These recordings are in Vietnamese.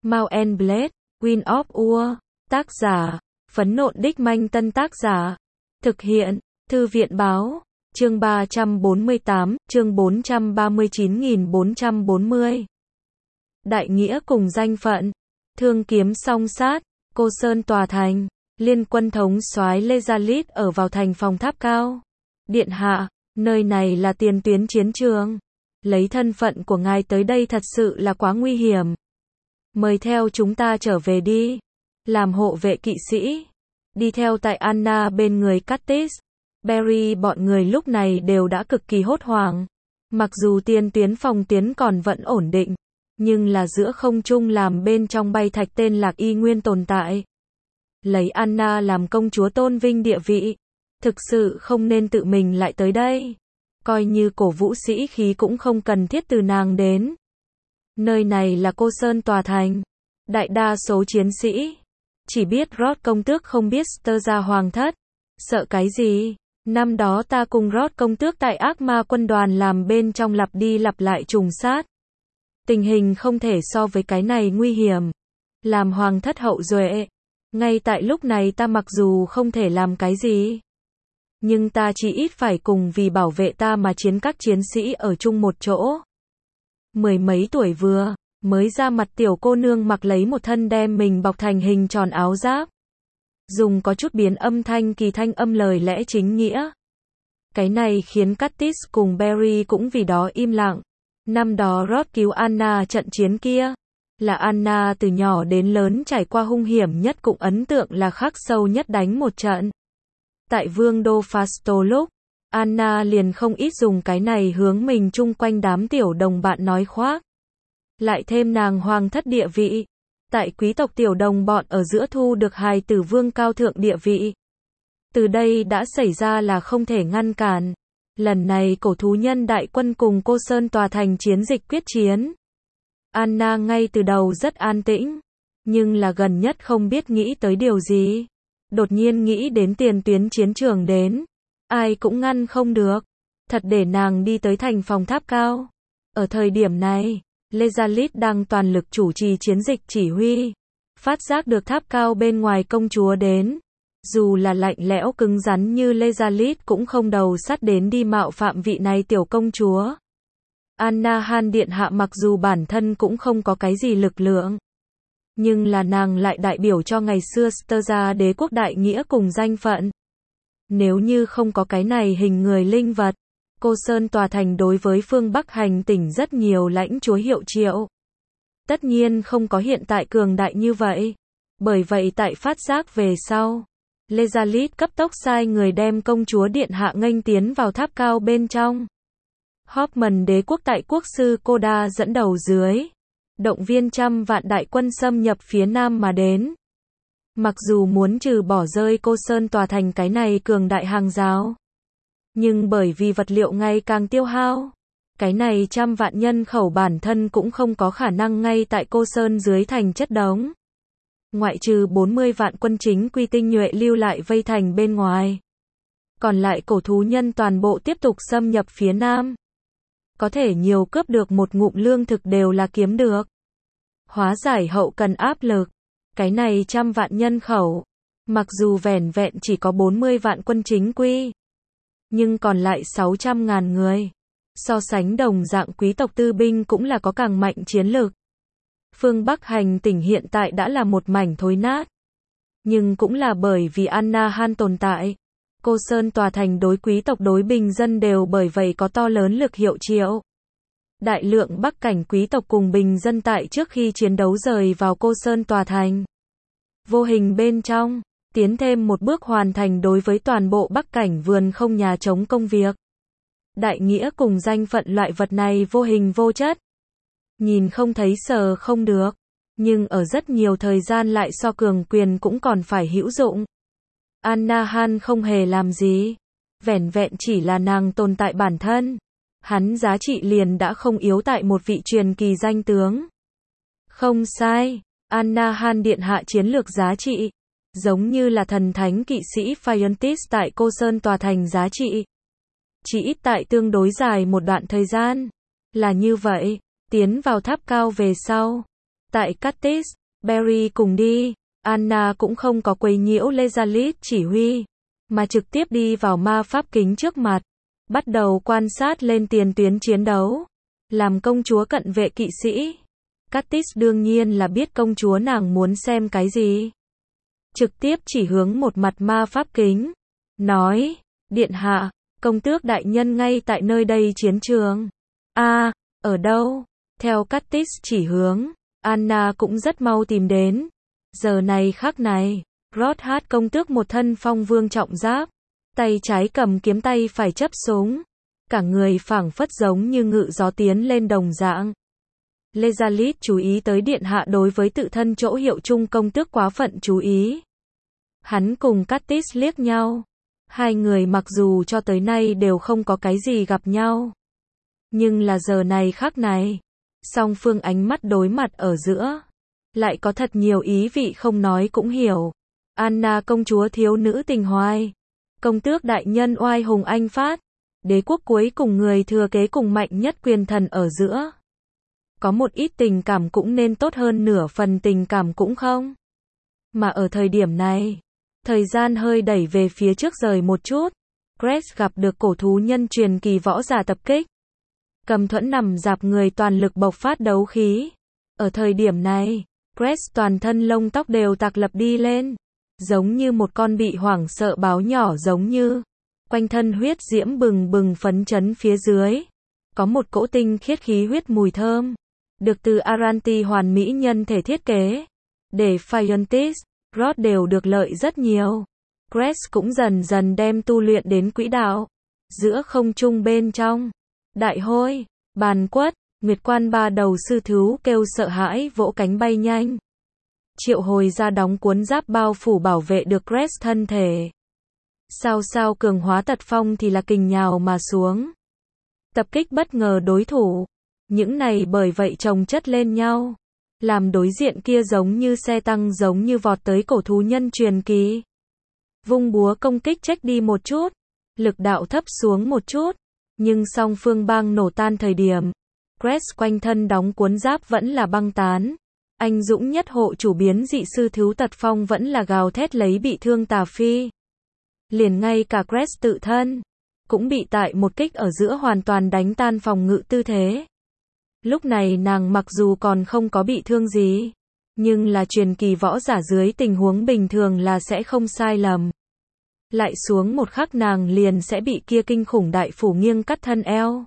Mount and Blade, Wind of War. Tác giả, Phấn Nộn Đích Manh. Tân tác giả, thực hiện, Thư viện Báo. Chương 348, chương 439.440. Đại nghĩa cùng danh phận. Thương kiếm song sát, Cô Sơn tòa thành. Liên quân thống soái Lê Gia Lít ở vào thành phòng tháp cao. Điện hạ, nơi này là tiền tuyến chiến trường. Lấy thân phận của ngài tới đây thật sự là quá nguy hiểm. Mời theo chúng ta trở về đi. Làm hộ vệ kỵ sĩ. Đi theo tại Anna bên người Curtis. Barry bọn người lúc này đều đã cực kỳ hốt hoảng. Mặc dù tiền tuyến phòng tuyến còn vẫn ổn định, nhưng là giữa không trung làm bên trong bay thạch tên lạc y nguyên tồn tại. Lấy Anna làm công chúa tôn vinh địa vị, thực sự không nên tự mình lại tới đây. Coi như cổ vũ sĩ khí cũng không cần thiết từ nàng đến. Nơi này là Cô Sơn tòa thành. Đại đa số chiến sĩ chỉ biết Rod công tước, không biết Sterza hoàng thất. Sợ cái gì? Năm đó ta cùng Rod công tước tại ác ma quân đoàn làm bên trong lặp đi lặp lại trùng sát. Tình hình không thể so với cái này nguy hiểm. Làm hoàng thất hậu duệ, ngay tại lúc này ta mặc dù không thể làm cái gì, nhưng ta chỉ ít phải cùng vì bảo vệ ta mà chiến các chiến sĩ ở chung một chỗ. Mười mấy tuổi vừa mới ra mặt tiểu cô nương mặc lấy một thân đem mình bọc thành hình tròn áo giáp. Dùng có chút biến âm thanh kỳ thanh âm lời lẽ chính nghĩa. Cái này khiến Curtis cùng Barry cũng vì đó im lặng. Năm đó Rod cứu Anna trận chiến kia, là Anna từ nhỏ đến lớn trải qua hung hiểm nhất cũng ấn tượng là khắc sâu nhất đánh một trận. Tại vương đô Fasto lúc, Anna liền không ít dùng cái này hướng mình chung quanh đám tiểu đồng bạn nói khoác. Lại thêm nàng hoàng thất địa vị. Tại quý tộc tiểu đồng bọn ở giữa thu được hài tử vương cao thượng địa vị. Từ đây đã xảy ra là không thể ngăn cản. Lần này cổ thú nhân đại quân cùng Cô Sơn tòa thành chiến dịch quyết chiến. Anna ngay từ đầu rất an tĩnh, nhưng là gần nhất không biết nghĩ tới điều gì. Đột nhiên nghĩ đến tiền tuyến chiến trường đến. Ai cũng ngăn không được. Thật để nàng đi tới thành phòng tháp cao. Ở thời điểm này, Lê Gia Lít đang toàn lực chủ trì chiến dịch chỉ huy. Phát giác được tháp cao bên ngoài công chúa đến. Dù là lạnh lẽo cứng rắn như Lê Gia Lít cũng không đầu sắt đến đi mạo phạm vị này tiểu công chúa. Anna Han điện hạ mặc dù bản thân cũng không có cái gì lực lượng, nhưng là nàng lại đại biểu cho ngày xưa Sterza đế quốc đại nghĩa cùng danh phận. Nếu như không có cái này hình người linh vật, Cô Sơn tòa thành đối với phương Bắc hành tỉnh rất nhiều lãnh chúa hiệu triệu. Tất nhiên không có hiện tại cường đại như vậy. Bởi vậy tại phát giác về sau, Lê Gia Lít cấp tốc sai người đem công chúa điện hạ nghênh tiến vào tháp cao bên trong. Hoffman đế quốc tại quốc sư Koda dẫn đầu dưới, động viên trăm vạn đại quân xâm nhập phía nam mà đến. Mặc dù muốn trừ bỏ rơi Cô Sơn tòa thành cái này cường đại hàng rào, nhưng bởi vì vật liệu ngày càng tiêu hao, cái này trăm vạn nhân khẩu bản thân cũng không có khả năng ngay tại Cô Sơn dưới thành chất đống. Ngoại trừ 40 vạn quân chính quy tinh nhuệ lưu lại vây thành bên ngoài, còn lại cổ thú nhân toàn bộ tiếp tục xâm nhập phía nam. Có thể nhiều cướp được một ngụm lương thực đều là kiếm được. Hóa giải hậu cần áp lực. Cái này trăm vạn nhân khẩu, mặc dù vẻn vẹn chỉ có 40 vạn quân chính quy, nhưng còn lại 600.000 người. So sánh đồng dạng quý tộc tư binh cũng là có càng mạnh chiến lực. Phương Bắc hành tỉnh hiện tại đã là một mảnh thối nát. Nhưng cũng là bởi vì Anna Han tồn tại. Cô Sơn tòa thành đối quý tộc đối bình dân đều bởi vậy có to lớn lực hiệu triệu. Đại lượng Bắc cảnh quý tộc cùng bình dân tại trước khi chiến đấu rời vào Cô Sơn tòa thành. Vô hình bên trong, tiến thêm một bước hoàn thành đối với toàn bộ Bắc cảnh vườn không nhà chống công việc. Đại nghĩa cùng danh phận loại vật này vô hình vô chất. Nhìn không thấy sờ không được, nhưng ở rất nhiều thời gian lại so cường quyền cũng còn phải hữu dụng. Anna Han không hề làm gì, vẻn vẹn chỉ là nàng tồn tại bản thân. Hắn giá trị liền đã không yếu tại một vị truyền kỳ danh tướng. Không sai, Anna Han điện hạ chiến lược giá trị, giống như là thần thánh kỵ sĩ Phiontis tại Cô Sơn tòa thành giá trị. Chỉ ít tại tương đối dài một đoạn thời gian. Là như vậy, tiến vào tháp cao về sau, Tại Cuttis, Barry cùng đi, Anna cũng không có quấy nhiễu Lezalit chỉ huy, mà trực tiếp đi vào ma pháp kính trước mặt, bắt đầu quan sát lên tiền tuyến chiến đấu, làm công chúa cận vệ kỵ sĩ. Cuttis đương nhiên là biết công chúa nàng muốn xem cái gì. Trực tiếp chỉ hướng một mặt ma pháp kính, nói, điện hạ, công tước đại nhân ngay tại nơi đây chiến trường. Ở đâu? Theo Cuttis chỉ hướng, Anna cũng rất mau tìm đến. Giờ này khắc này, Rodhat công tước một thân phong vương trọng giáp, tay trái cầm kiếm tay phải chấp súng, cả người phảng phất giống như ngự gió tiến lên đồng dạng. Lezalit chú ý tới điện hạ đối với tự thân chỗ hiệu chung công tước quá phận chú ý. Hắn cùng Cuttis liếc nhau. Hai người mặc dù cho tới nay đều không có cái gì gặp nhau, nhưng là giờ này khắc này, song phương ánh mắt đối mặt ở giữa, lại có thật nhiều ý vị không nói cũng hiểu. Anna công chúa thiếu nữ tình hoài, công tước đại nhân oai hùng anh phát, đế quốc cuối cùng người thừa kế cùng mạnh nhất quyền thần ở giữa. Có một ít tình cảm cũng nên tốt hơn nửa phần tình cảm cũng không. Mà ở thời điểm này, thời gian hơi đẩy về phía trước rời một chút, Grace gặp được cổ thú nhân truyền kỳ võ giả tập kích. Cầm thuẫn nằm dạp người toàn lực bộc phát đấu khí. Ở thời điểm này, Grace toàn thân lông tóc đều tạc lập đi lên, giống như một con bị hoảng sợ báo nhỏ giống như. Quanh thân huyết diễm bừng bừng phấn chấn phía dưới. Có một cỗ tinh khiết khí huyết mùi thơm, được từ Aranti hoàn mỹ nhân thể thiết kế. Để Phiontis, Rod đều được lợi rất nhiều. Grace cũng dần dần đem tu luyện đến quỹ đạo. Giữa không trung bên trong, đại hôi, bàn quất, nguyệt quan ba đầu sư thú kêu sợ hãi vỗ cánh bay nhanh. Triệu hồi ra đóng cuốn giáp bao phủ bảo vệ được Grace thân thể. Sao cường hóa tật phong thì là kình nhào mà xuống. Tập kích bất ngờ đối thủ. Những này bởi vậy chồng chất lên nhau, làm đối diện kia giống như xe tăng giống như vọt tới cổ thú nhân truyền kỳ. Vung búa công kích trách đi một chút, lực đạo thấp xuống một chút, nhưng song phương bang nổ tan thời điểm, Grace quanh thân đóng cuốn giáp vẫn là băng tán. Anh dũng nhất hộ chủ biến dị sư thú tật phong vẫn là gào thét lấy bị thương tà phi. Liền ngay cả Grace tự thân, cũng bị tại một kích ở giữa hoàn toàn đánh tan phòng ngự tư thế. Lúc này nàng mặc dù còn không có bị thương gì, nhưng là truyền kỳ võ giả dưới tình huống bình thường là sẽ không sai lầm. Lại xuống một khắc nàng liền sẽ bị kia kinh khủng đại phủ nghiêng cắt thân eo.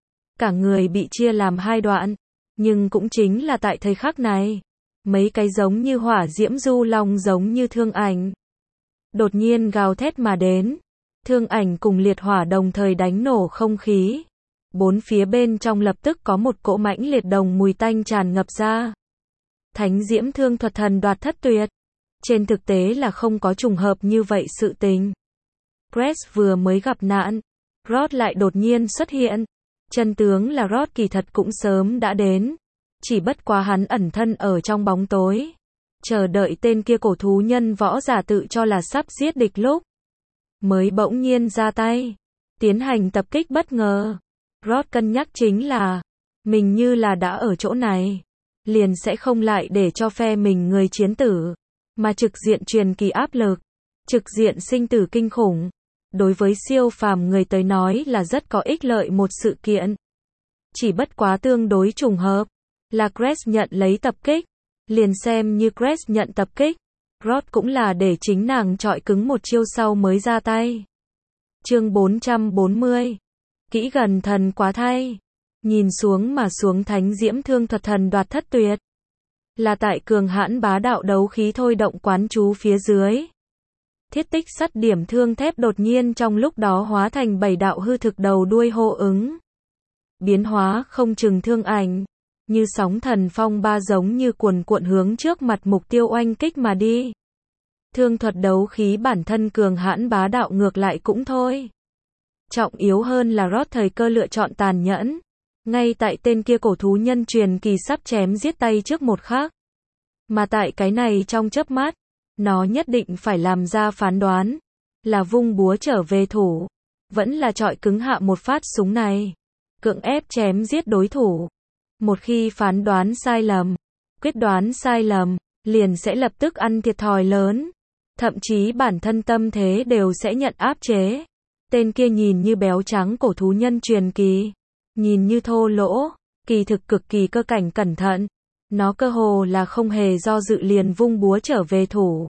Cả người bị chia làm hai đoạn, nhưng cũng chính là tại thời khắc này, mấy cái giống như hỏa diễm du long giống như thương ảnh. Đột nhiên gào thét mà đến, thương ảnh cùng liệt hỏa đồng thời đánh nổ không khí. Bốn phía bên trong lập tức có một cỗ mãnh liệt đồng mùi tanh tràn ngập ra. Thánh diễm thương thuật thần đoạt thất tuyệt. Trên thực tế là không có trùng hợp như vậy sự tình. Grace vừa mới gặp nạn, Rod lại đột nhiên xuất hiện. Chân tướng là Rod kỳ thật cũng sớm đã đến. Chỉ bất quá hắn ẩn thân ở trong bóng tối, chờ đợi tên kia cổ thú nhân võ giả tự cho là sắp giết địch lúc, mới bỗng nhiên ra tay, tiến hành tập kích bất ngờ. Rod cân nhắc chính là, mình như là đã ở chỗ này, liền sẽ không lại để cho phe mình người chiến tử, mà trực diện truyền kỳ áp lực, trực diện sinh tử kinh khủng. Đối với siêu phàm người tới nói là rất có ích lợi một sự kiện. Chỉ bất quá tương đối trùng hợp, là Grace nhận lấy tập kích, liền xem như Grace nhận tập kích, Rod cũng là để chính nàng chọi cứng một chiêu sau mới ra tay. Chương 440. Kỹ gần thần quá thay. Nhìn xuống mà xuống thánh diễm thương thuật thần đoạt thất tuyệt. Là tại cường hãn bá đạo đấu khí thôi động quán chú phía dưới. Thiết tích sắt điểm thương thép đột nhiên trong lúc đó hóa thành 7 đạo hư thực đầu đuôi hô ứng. Biến hóa không chừng thương ảnh, như sóng thần phong ba giống như cuồn cuộn hướng trước mặt mục tiêu oanh kích mà đi. Thương thuật đấu khí bản thân cường hãn bá đạo ngược lại cũng thôi. Trọng yếu hơn là Rod thời cơ lựa chọn tàn nhẫn. Ngay tại tên kia cổ thú nhân truyền kỳ sắp chém giết tay trước một khắc. Mà tại cái này trong chớp mắt, nó nhất định phải làm ra phán đoán. Là vung búa trở về thủ. Vẫn là chọi cứng hạ một phát súng này. Cưỡng ép chém giết đối thủ. Một khi phán đoán sai lầm, quyết đoán sai lầm, liền sẽ lập tức ăn thiệt thòi lớn. Thậm chí bản thân tâm thế đều sẽ nhận áp chế. Tên kia nhìn như béo trắng cổ thú nhân truyền kỳ, nhìn như thô lỗ, kỳ thực cực kỳ cơ cảnh cẩn thận. Nó cơ hồ là không hề do dự liền vung búa trở về thủ.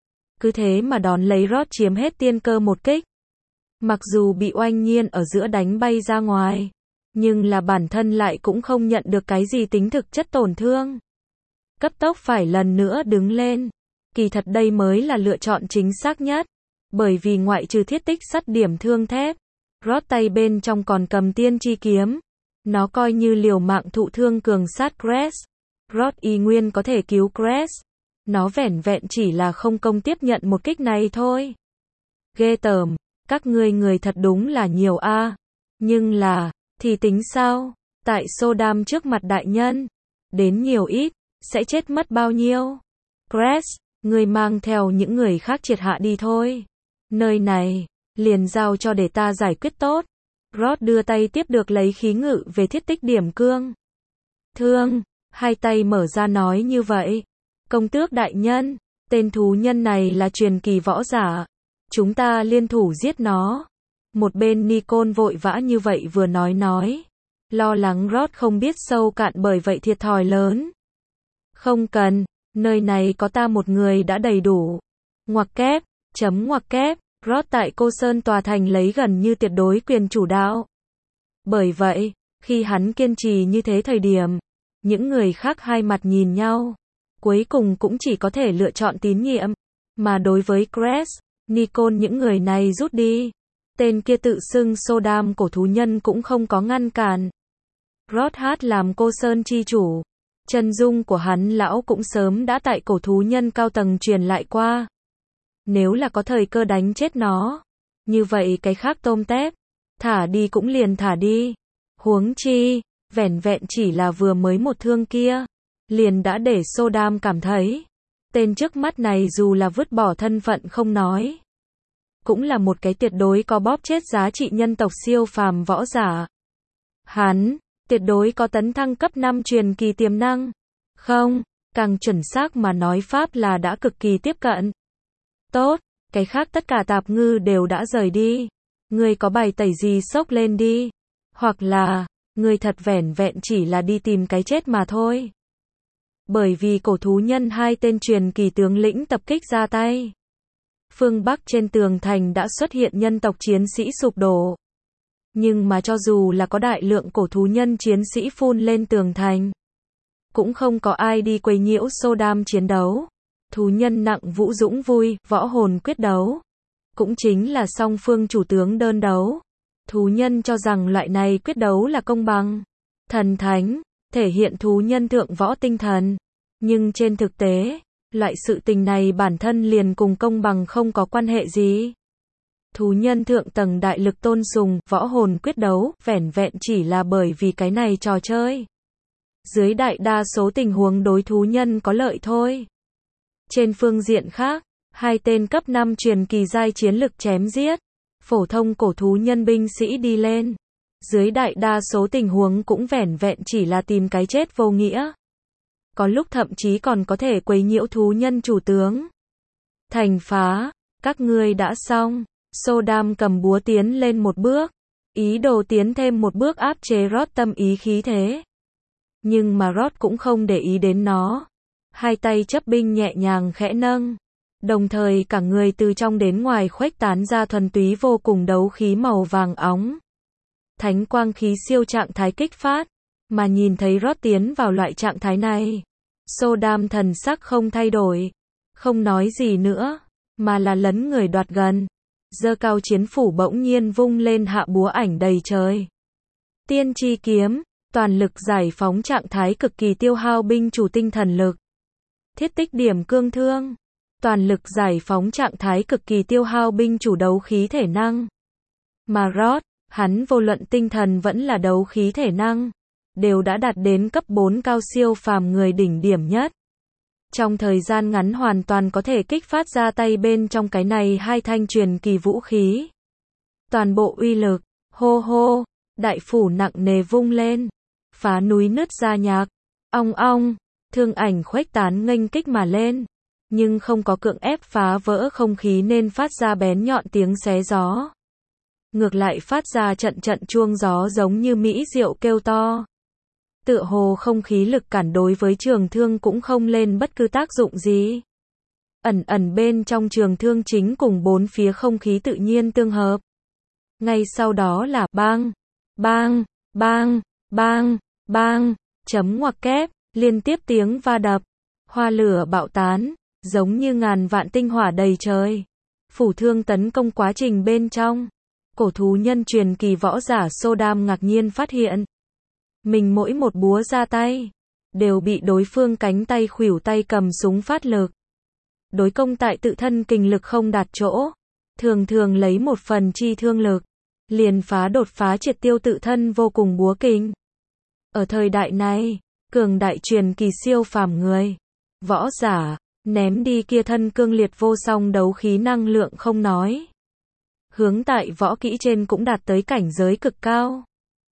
Cứ thế mà đón lấy Rod chiếm hết tiên cơ một kích. Mặc dù bị Oanh Nhiên ở giữa đánh bay ra ngoài, nhưng là bản thân lại cũng không nhận được cái gì tính thực chất tổn thương. Cấp tốc phải lần nữa đứng lên. Kỳ thật đây mới là lựa chọn chính xác nhất. Bởi vì ngoại trừ thiết tích sắt điểm thương thép, Rod tay bên trong còn cầm tiên chi kiếm. Nó coi như liều mạng thụ thương cường sát Cress. Rod y nguyên có thể cứu Cress. Nó vẻn vẹn chỉ là không công tiếp nhận một kích này thôi. Ghê tởm, các ngươi người thật đúng là nhiều a. Nhưng là, thì tính sao? Tại Sodam trước mặt đại nhân, đến nhiều ít, sẽ chết mất bao nhiêu? Cress, ngươi mang theo những người khác triệt hạ đi thôi. Nơi này, liền giao cho để ta giải quyết tốt. Rod đưa tay tiếp được lấy khí ngự về thiết tích điểm cương. Thương, hai tay mở ra nói như vậy. Công tước đại nhân, tên thú nhân này là truyền kỳ võ giả. Chúng ta liên thủ giết nó. Một bên Nicole vội vã như vậy vừa nói. Lo lắng Rod không biết sâu cạn bởi vậy thiệt thòi lớn. Không cần, nơi này có ta một người đã đầy đủ. Ngoặc kép, ngoặc kép, Rod tại Cô Sơn tòa thành lấy gần như tuyệt đối quyền chủ đạo. Bởi vậy, khi hắn kiên trì như thế thời điểm, những người khác hai mặt nhìn nhau. Cuối cùng cũng chỉ có thể lựa chọn tín nhiệm. Mà đối với Cress, Nicole những người này rút đi. Tên kia tự xưng Sodam cổ thú nhân cũng không có ngăn cản. Rod hát làm Cô Sơn chi chủ. Chân dung của hắn lão cũng sớm đã tại cổ thú nhân cao tầng truyền lại qua. Nếu là có thời cơ đánh chết nó, như vậy cái khác tôm tép, thả đi cũng liền thả đi. Huống chi, vẻn vẹn chỉ là vừa mới một thương kia, liền đã để Sodam cảm thấy, tên trước mắt này dù là vứt bỏ thân phận không nói, cũng là một cái tuyệt đối có bóp chết giá trị nhân tộc siêu phàm võ giả. Hắn, tuyệt đối có tấn thăng cấp 5 truyền kỳ tiềm năng. Không, càng chuẩn xác mà nói pháp là đã cực kỳ tiếp cận. Tốt, cái khác tất cả tạp ngư đều đã rời đi. Ngươi có bài tẩy gì xốc lên đi. Hoặc là, ngươi thật vẻn vẹn chỉ là đi tìm cái chết mà thôi. Bởi vì cổ thú nhân hai tên truyền kỳ tướng lĩnh tập kích ra tay. Phương Bắc trên tường thành đã xuất hiện nhân tộc chiến sĩ sụp đổ. Nhưng mà cho dù là có đại lượng cổ thú nhân chiến sĩ phun lên tường thành, cũng không có ai đi quấy nhiễu Sodam chiến đấu. Thú nhân nặng vũ dũng vui, võ hồn quyết đấu. Cũng chính là song phương chủ tướng đơn đấu. Thú nhân cho rằng loại này quyết đấu là công bằng, thần thánh, thể hiện thú nhân thượng võ tinh thần. Nhưng trên thực tế, loại sự tình này bản thân liền cùng công bằng không có quan hệ gì. Thú nhân thượng tầng đại lực tôn sùng, võ hồn quyết đấu, vẻn vẹn chỉ là bởi vì cái này trò chơi. Dưới đại đa số tình huống đối thú nhân có lợi thôi. Trên phương diện khác, hai tên cấp 5 truyền kỳ giai chiến lực chém giết, phổ thông cổ thú nhân binh sĩ đi lên. Dưới đại đa số tình huống cũng vẻn vẹn chỉ là tìm cái chết vô nghĩa. Có lúc thậm chí còn có thể quấy nhiễu thú nhân chủ tướng. Thành phá, các ngươi đã xong. Sodam cầm búa tiến lên một bước, ý đồ tiến thêm một bước áp chế Rod tâm ý khí thế. Nhưng mà Rod cũng không để ý đến nó. Hai tay chấp binh nhẹ nhàng khẽ nâng. Đồng thời cả người từ trong đến ngoài khuếch tán ra thuần túy vô cùng đấu khí màu vàng óng. Thánh quang khí siêu trạng thái kích phát. Mà nhìn thấy Rod tiến vào loại trạng thái này, Sodam thần sắc không thay đổi. Không nói gì nữa, mà là lấn người đoạt gần. Giơ cao chiến phủ bỗng nhiên vung lên hạ búa ảnh đầy trời. Tiên chi kiếm, toàn lực giải phóng trạng thái cực kỳ tiêu hao binh chủ tinh thần lực. Thiết tích điểm cương thương, toàn lực giải phóng trạng thái cực kỳ tiêu hao binh chủ đấu khí thể năng. Mà Rod, hắn vô luận tinh thần vẫn là đấu khí thể năng, đều đã đạt đến cấp 4 cao siêu phàm người đỉnh điểm nhất. Trong thời gian ngắn hoàn toàn có thể kích phát ra tay bên trong cái này hai thanh truyền kỳ vũ khí. Toàn bộ uy lực, hô hô, đại phủ nặng nề vung lên, phá núi nứt ra nhạc, ong ong, Thương ảnh khuếch tán nghênh kích mà lên, nhưng không có cưỡng ép phá vỡ không khí nên phát ra bén nhọn tiếng xé gió. Ngược lại phát ra trận trận chuông gió giống như mỹ diệu kêu to. Tựa hồ không khí lực cản đối với trường thương cũng không lên bất cứ tác dụng gì. Ẩn ẩn bên trong trường thương chính cùng bốn phía không khí tự nhiên tương hợp. Ngay sau đó là bang, bang, bang, bang, bang, chấm ngoặc kép, liên tiếp tiếng va đập, hoa lửa bạo tán, giống như ngàn vạn tinh hỏa đầy trời. Phủ thương tấn công quá trình bên trong. Cổ thú nhân truyền kỳ võ giả Sodam ngạc nhiên phát hiện. Mình mỗi một búa ra tay, đều bị đối phương cánh tay khuỷu tay cầm súng phát lực. Đối công tại tự thân kình lực không đạt chỗ. Thường thường lấy một phần chi thương lực, liền đột phá triệt tiêu tự thân vô cùng búa kình. Ở thời đại này, cường đại truyền kỳ siêu phàm người, võ giả, ném đi kia thân cương liệt vô song đấu khí năng lượng không nói. Hướng tại võ kỹ trên cũng đạt tới cảnh giới cực cao.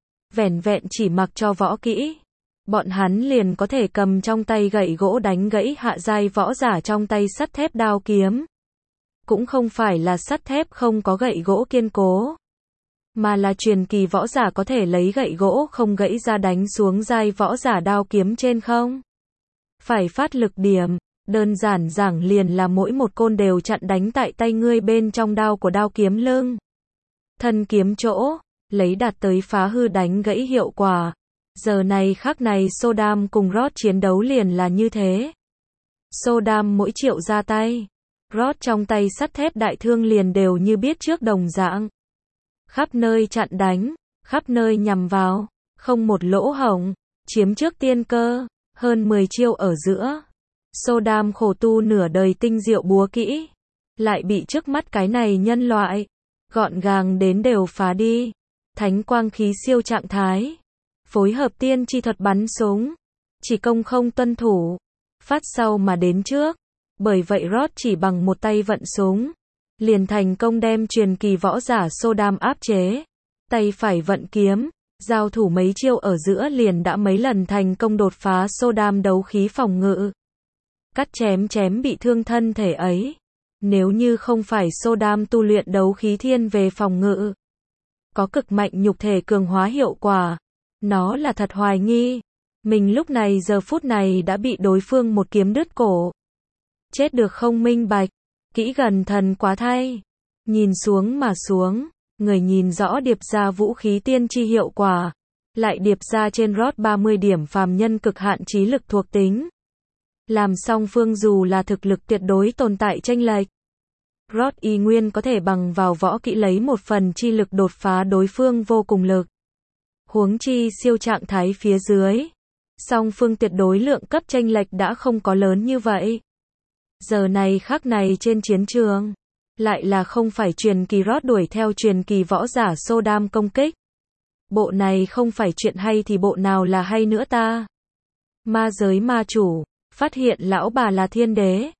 Vẻn vẹn chỉ mặc cho võ kỹ, bọn hắn liền có thể cầm trong tay gậy gỗ đánh gãy hạ giai võ giả trong tay sắt thép đao kiếm. Cũng không phải là sắt thép không có gậy gỗ kiên cố, mà là truyền kỳ võ giả có thể lấy gậy gỗ không gãy ra đánh xuống giai võ giả đao kiếm trên không. Phải phát lực điểm, đơn giản giảng liền là mỗi một côn đều chặn đánh tại tay ngươi bên trong đao của đao kiếm lưng. Thân kiếm chỗ, lấy đạt tới phá hư đánh gãy hiệu quả. Giờ này khắc này Sodam cùng Rod chiến đấu liền là như thế. Sodam mỗi triệu ra tay, Rod trong tay sắt thép đại thương liền đều như biết trước đồng dạng. Khắp nơi chặn đánh, khắp nơi nhằm vào, không một lỗ hổng, chiếm trước tiên cơ, hơn 10 chiêu ở giữa. Sodam khổ tu nửa đời tinh diệu búa kỹ, lại bị trước mắt cái này nhân loại, gọn gàng đến đều phá đi. Thánh quang khí siêu trạng thái, phối hợp tiên chi thuật bắn súng, chỉ công không tuân thủ, phát sau mà đến trước. Bởi vậy Rod chỉ bằng một tay vận súng, liền thành công đem truyền kỳ võ giả Sodam áp chế. Tay phải vận kiếm, giao thủ mấy chiêu ở giữa liền đã mấy lần thành công đột phá Sodam đấu khí phòng ngự. Cắt chém bị thương thân thể ấy. Nếu như không phải Sodam tu luyện đấu khí thiên về phòng ngự, có cực mạnh nhục thể cường hóa hiệu quả, nó là thật hoài nghi. Mình lúc này giờ phút này đã bị đối phương một kiếm đứt cổ. Chết được không minh bạch, kỹ gần thần quá thay. Nhìn xuống mà xuống, người nhìn rõ điệp ra vũ khí tiên tri hiệu quả, lại điệp ra trên Rod 30 điểm phàm nhân cực hạn trí lực thuộc tính. Làm song phương dù là thực lực tuyệt đối tồn tại chênh lệch, Rod y nguyên có thể bằng vào võ kỹ lấy một phần chi lực đột phá đối phương vô cùng lực. Huống chi siêu trạng thái phía dưới, song phương tuyệt đối lượng cấp chênh lệch đã không có lớn như vậy. Giờ này khắc này trên chiến trường, lại là không phải truyền kỳ Rod đuổi theo truyền kỳ võ giả Sodam công kích. Bộ này không phải chuyện hay thì bộ nào là hay nữa ta? Ma giới ma chủ, phát hiện lão bà là thiên đế.